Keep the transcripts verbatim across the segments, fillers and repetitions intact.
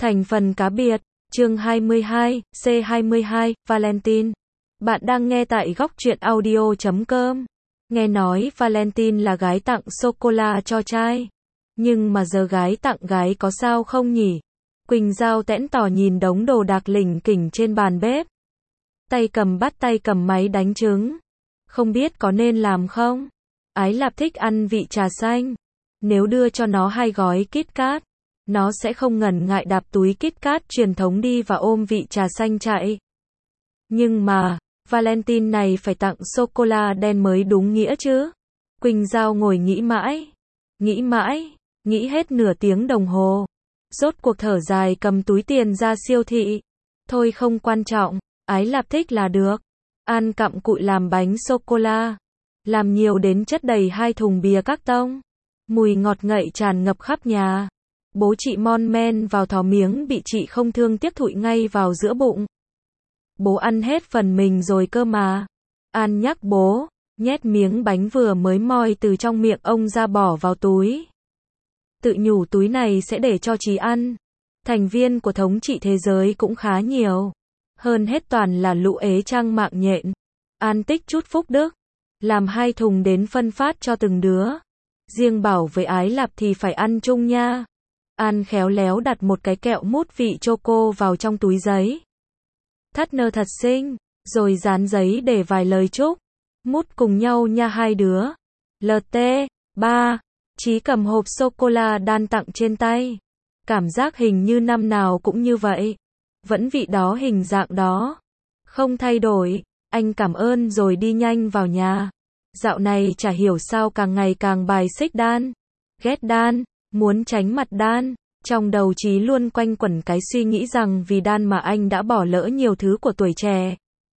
Thành phần cá biệt, chương hai mươi hai, C hai mươi hai, Valentine. Bạn đang nghe tại góc truyện audio chấm com. Nghe nói Valentine là gái tặng sô-cô-la cho trai. Nhưng mà giờ gái tặng gái có sao không nhỉ? Quỳnh Giao tẽn tỏ nhìn đống đồ đạc lỉnh kỉnh trên bàn bếp. Tay cầm bắt tay cầm máy đánh trứng. Không biết có nên làm không? Ái Lạp thích ăn vị trà xanh. Nếu đưa cho nó hai gói KitKat, nó sẽ không ngần ngại đạp túi KitKat truyền thống đi và ôm vị trà xanh chạy. Nhưng mà, Valentine này phải tặng sô-cô-la đen mới đúng nghĩa chứ. Quỳnh Giao ngồi nghĩ mãi, nghĩ mãi, nghĩ hết nửa tiếng đồng hồ. Rốt cuộc thở dài cầm túi tiền ra siêu thị. Thôi không quan trọng, Ái Lạp thích là được. An cặm cụi làm bánh sô-cô-la. Làm nhiều đến chất đầy hai thùng bìa các tông. Mùi ngọt ngậy tràn ngập khắp nhà. Bố chị mon men vào thò miếng bị chị không thương tiếc thụi ngay vào giữa bụng. Bố ăn hết phần mình rồi cơ mà. An nhắc bố, nhét miếng bánh vừa mới moi từ trong miệng ông ra bỏ vào túi. Tự nhủ túi này sẽ để cho Chí ăn. Thành viên của thống trị thế giới cũng khá nhiều. Hơn hết toàn là lũ ế trăng mạng nhện. An tích chút phúc đức. Làm hai thùng đến phân phát cho từng đứa. Riêng Bảo với Ái Lạp thì phải ăn chung nha. An khéo léo đặt một cái kẹo mút vị choco vào trong túi giấy. Thắt nơ thật xinh, rồi dán giấy để vài lời chúc. Mút cùng nhau nha hai đứa. lờ tê, ba. Chí cầm hộp sô-cô-la đan tặng trên tay. Cảm giác hình như năm nào cũng như vậy. Vẫn vị đó hình dạng đó. Không thay đổi. Anh cảm ơn rồi đi nhanh vào nhà. Dạo này chả hiểu sao càng ngày càng bài xích đan. Ghét đan, muốn tránh mặt đan. Trong đầu Chí luôn quanh quẩn cái suy nghĩ rằng vì đan mà anh đã bỏ lỡ nhiều thứ của tuổi trẻ.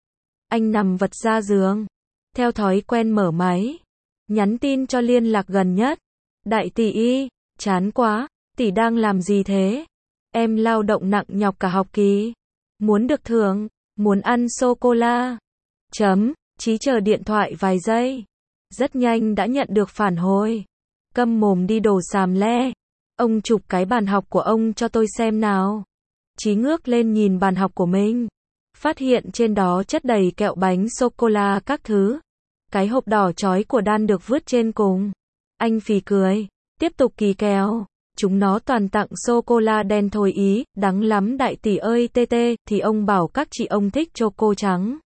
Anh nằm vật ra giường. Theo thói quen mở máy. Nhắn tin cho liên lạc gần nhất. Đại tỷ y, chán quá, tỷ đang làm gì thế? Em lao động nặng nhọc cả học kỳ. Muốn được thưởng, muốn ăn sô-cô-la. Chấm, Chí chờ điện thoại vài giây. Rất nhanh đã nhận được phản hồi. Câm mồm đi đồ xàm le. Ông chụp cái bàn học của ông cho tôi xem nào. Chí ngước lên nhìn bàn học của mình. Phát hiện trên đó chất đầy kẹo bánh sô-cô-la các thứ. Cái hộp đỏ chói của đan được vứt trên cùng. Anh phì cười. Tiếp tục kỳ kèo. Chúng nó toàn tặng sô-cô-la đen thôi ý. Đắng lắm đại tỷ ơi tê tê. Thì ông bảo các chị ông thích choco trắng.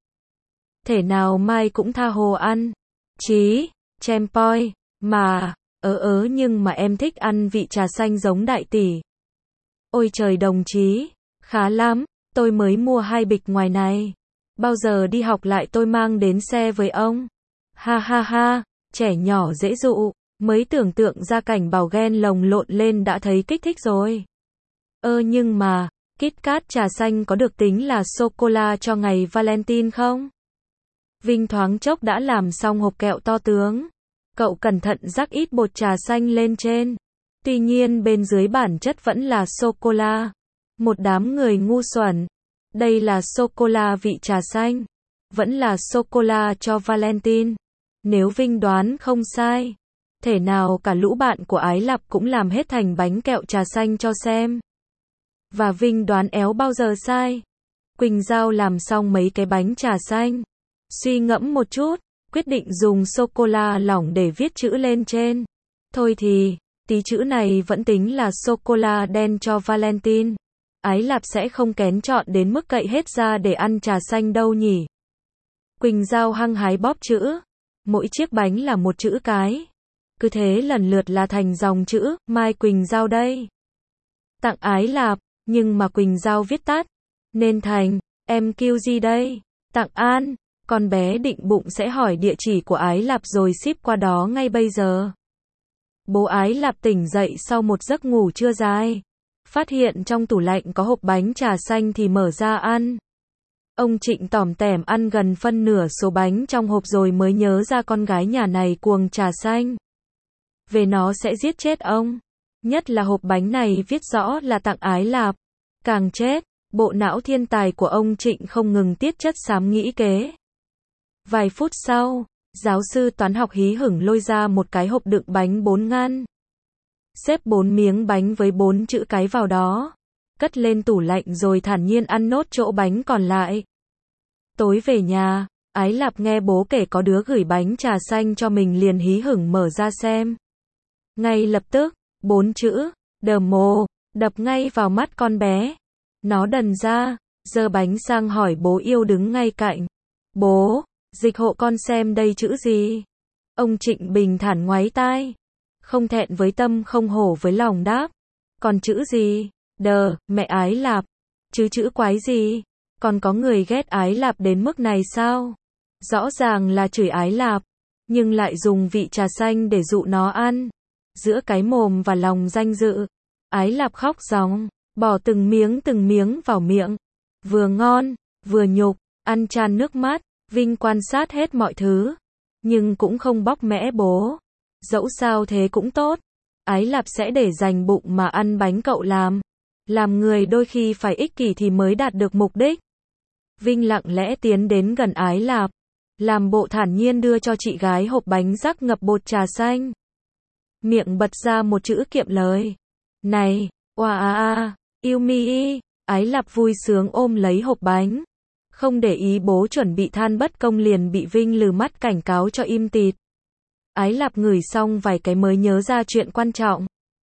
Thể nào mai cũng tha hồ ăn. Chí, chempoi, mà, ớ ớ nhưng mà em thích ăn vị trà xanh giống đại tỷ. Ôi trời đồng chí, khá lắm, tôi mới mua hai bịch ngoài này. Bao giờ đi học lại tôi mang đến xe với ông. Ha ha ha, trẻ nhỏ dễ dụ, mới tưởng tượng ra cảnh Bảo ghen lồng lộn lên đã thấy kích thích rồi. Ơ nhưng mà, KitKat trà xanh có được tính là sô-cô-la cho ngày Valentine không? Vinh thoáng chốc đã làm xong hộp kẹo to tướng. Cậu cẩn thận rắc ít bột trà xanh lên trên. Tuy nhiên bên dưới bản chất vẫn là sô-cô-la. Một đám người ngu xuẩn. Đây là sô-cô-la vị trà xanh. Vẫn là sô-cô-la cho Valentine. Nếu Vinh đoán không sai. Thể nào cả lũ bạn của Ái Lạp cũng làm hết thành bánh kẹo trà xanh cho xem. Và Vinh đoán éo bao giờ sai. Quỳnh Giao làm xong mấy cái bánh trà xanh. Suy ngẫm một chút, quyết định dùng sô-cô-la lỏng để viết chữ lên trên. Thôi thì, tí chữ này vẫn tính là sô-cô-la đen cho Valentine. Ái Lạp sẽ không kén chọn đến mức cậy hết ra để ăn trà xanh đâu nhỉ. Quỳnh Giao hăng hái bóp chữ. Mỗi chiếc bánh là một chữ cái. Cứ thế lần lượt là thành dòng chữ, Mai Quỳnh Giao đây. Tặng Ái Lạp, nhưng mà Quỳnh Giao viết tắt. Nên thành, em kêu gì đây? Tặng An. Con bé định bụng sẽ hỏi địa chỉ của Ái Lạp rồi ship qua đó ngay bây giờ. Bố Ái Lạp tỉnh dậy sau một giấc ngủ trưa dài. Phát hiện trong tủ lạnh có hộp bánh trà xanh thì mở ra ăn. Ông Trịnh tỏm tẻm ăn gần phân nửa số bánh trong hộp rồi mới nhớ ra con gái nhà này cuồng trà xanh. Về nó sẽ giết chết ông. Nhất là hộp bánh này viết rõ là tặng Ái Lạp. Càng chết, bộ não thiên tài của ông Trịnh không ngừng tiết chất xám nghĩ kế. Vài phút sau, giáo sư toán học hí hửng lôi ra một cái hộp đựng bánh bốn ngăn. Xếp bốn miếng bánh với bốn chữ cái vào đó. cất lên tủ lạnh rồi thản nhiên ăn nốt chỗ bánh còn lại. Tối về nhà, Ái Lạp nghe bố kể có đứa gửi bánh trà xanh cho mình liền hí hửng mở ra xem. Ngay lập tức, bốn chữ, đờ mồ, đập ngay vào mắt con bé. Nó đần ra, giơ bánh sang hỏi bố yêu đứng ngay cạnh. Bố, dịch hộ con xem đây chữ gì? Ông Trịnh bình thản ngoáy tai. Không thẹn với tâm không hổ với lòng đáp. Còn chữ gì? Đờ, mẹ Ái Lạp. Chứ chữ quái gì? Còn có người ghét Ái Lạp đến mức này sao? Rõ ràng là chửi Ái Lạp, nhưng lại dùng vị trà xanh để dụ nó ăn. Giữa cái mồm và lòng danh dự, Ái Lạp khóc ròng, bỏ từng miếng từng miếng vào miệng. Vừa ngon, vừa nhục, ăn tràn nước mắt. Vinh quan sát hết mọi thứ, nhưng cũng không bóc mẽ bố. Dẫu sao thế cũng tốt. Ái Lạp sẽ để dành bụng mà ăn bánh cậu làm. Làm người đôi khi phải ích kỷ thì mới đạt được mục đích. Vinh lặng lẽ tiến đến gần Ái Lạp, làm bộ thản nhiên đưa cho chị gái hộp bánh rắc ngập bột trà xanh. Miệng bật ra một chữ kiệm lời. Này, oa a a, yêu mi. Ái Lạp vui sướng ôm lấy hộp bánh. Không để ý bố chuẩn bị than bất công liền bị Vinh lừ mắt cảnh cáo cho im tịt. Ái Lạp ngửi xong vài cái mới nhớ ra chuyện quan trọng.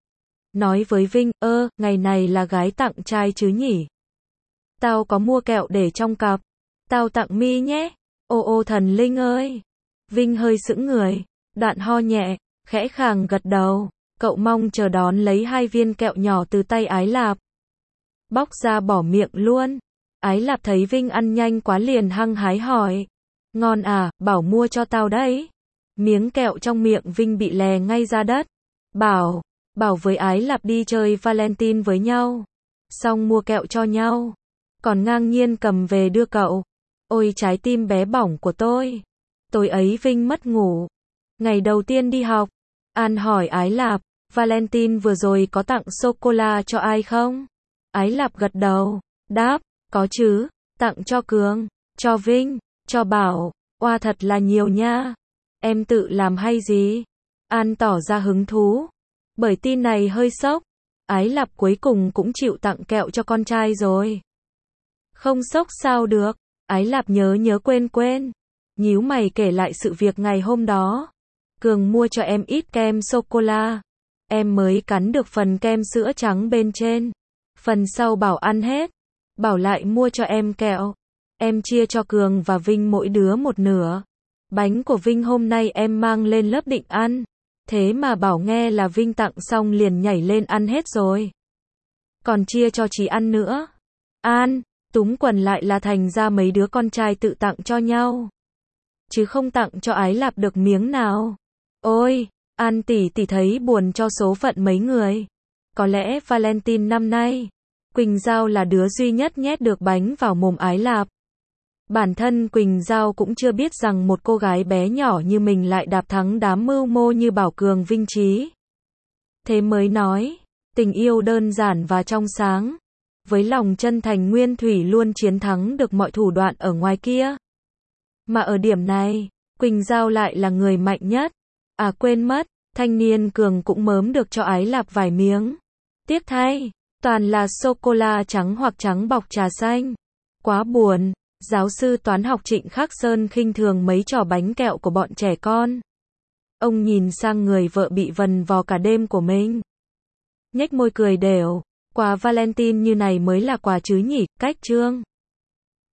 Nói với Vinh, ơ, ngày này là gái tặng trai chứ nhỉ? Tao có mua kẹo để trong cặp. Tao tặng mi nhé. Ô ô thần linh ơi. Vinh hơi sững người, đoạn ho nhẹ, khẽ khàng gật đầu. Cậu mong chờ đón lấy hai viên kẹo nhỏ từ tay Ái Lạp. Bóc ra bỏ miệng luôn. Ái Lạp thấy Vinh ăn nhanh quá liền hăng hái hỏi. Ngon à, bảo mua cho tao đấy. Miếng kẹo trong miệng Vinh bị lè ngay ra đất. Bảo, bảo với Ái Lạp đi chơi Valentine với nhau. Xong mua kẹo cho nhau. Còn ngang nhiên cầm về đưa cậu. Ôi trái tim bé bỏng của tôi. Tối ấy Vinh mất ngủ. Ngày đầu tiên đi học. An hỏi Ái Lạp, Valentine vừa rồi có tặng sô-cô-la cho ai không? Ái Lạp gật đầu, đáp, có chứ, tặng cho Cường, cho Vinh, cho Bảo, oa thật là nhiều nha. Em tự làm hay gì? An tỏ ra hứng thú. Bởi tin này hơi sốc. Ái Lạp cuối cùng cũng chịu tặng kẹo cho con trai rồi. Không sốc sao được. Ái Lạp nhớ nhớ quên quên. Nhíu mày kể lại sự việc ngày hôm đó. Cường mua cho em ít kem sô-cô-la. Em mới cắn được phần kem sữa trắng bên trên. Phần sau Bảo ăn hết. Bảo lại mua cho em kẹo. Em chia cho Cường và Vinh mỗi đứa một nửa. Bánh của Vinh hôm nay em mang lên lớp định ăn. Thế mà Bảo nghe là Vinh tặng xong liền nhảy lên ăn hết rồi. Còn chia cho chị ăn nữa. An, túm quần lại là thành ra mấy đứa con trai tự tặng cho nhau. Chứ không tặng cho Ái Lạp được miếng nào. Ôi, An tỷ tỷ thấy buồn cho số phận mấy người. Có lẽ Valentine năm nay, Quỳnh Giao là đứa duy nhất nhét được bánh vào mồm Ái Lạp. Bản thân Quỳnh Giao cũng chưa biết rằng một cô gái bé nhỏ như mình lại đạp thắng đám mưu mô như Bảo Cường Vinh Trí. Thế mới nói, tình yêu đơn giản và trong sáng. Với lòng chân thành nguyên thủy luôn chiến thắng được mọi thủ đoạn ở ngoài kia. Mà ở điểm này, Quỳnh Giao lại là người mạnh nhất. À quên mất, thanh niên Cường cũng mớm được cho Ái Lạp vài miếng. Tiếc thay, toàn là sô-cô-la trắng hoặc trắng bọc trà xanh. Quá buồn. Giáo sư toán học Trịnh Khắc Sơn khinh thường mấy trò bánh kẹo của bọn trẻ con. Ông nhìn sang người vợ bị vần vò cả đêm của mình. Nhếch môi cười đều. Quà Valentine như này mới là quà chứ nhỉ, cách trương.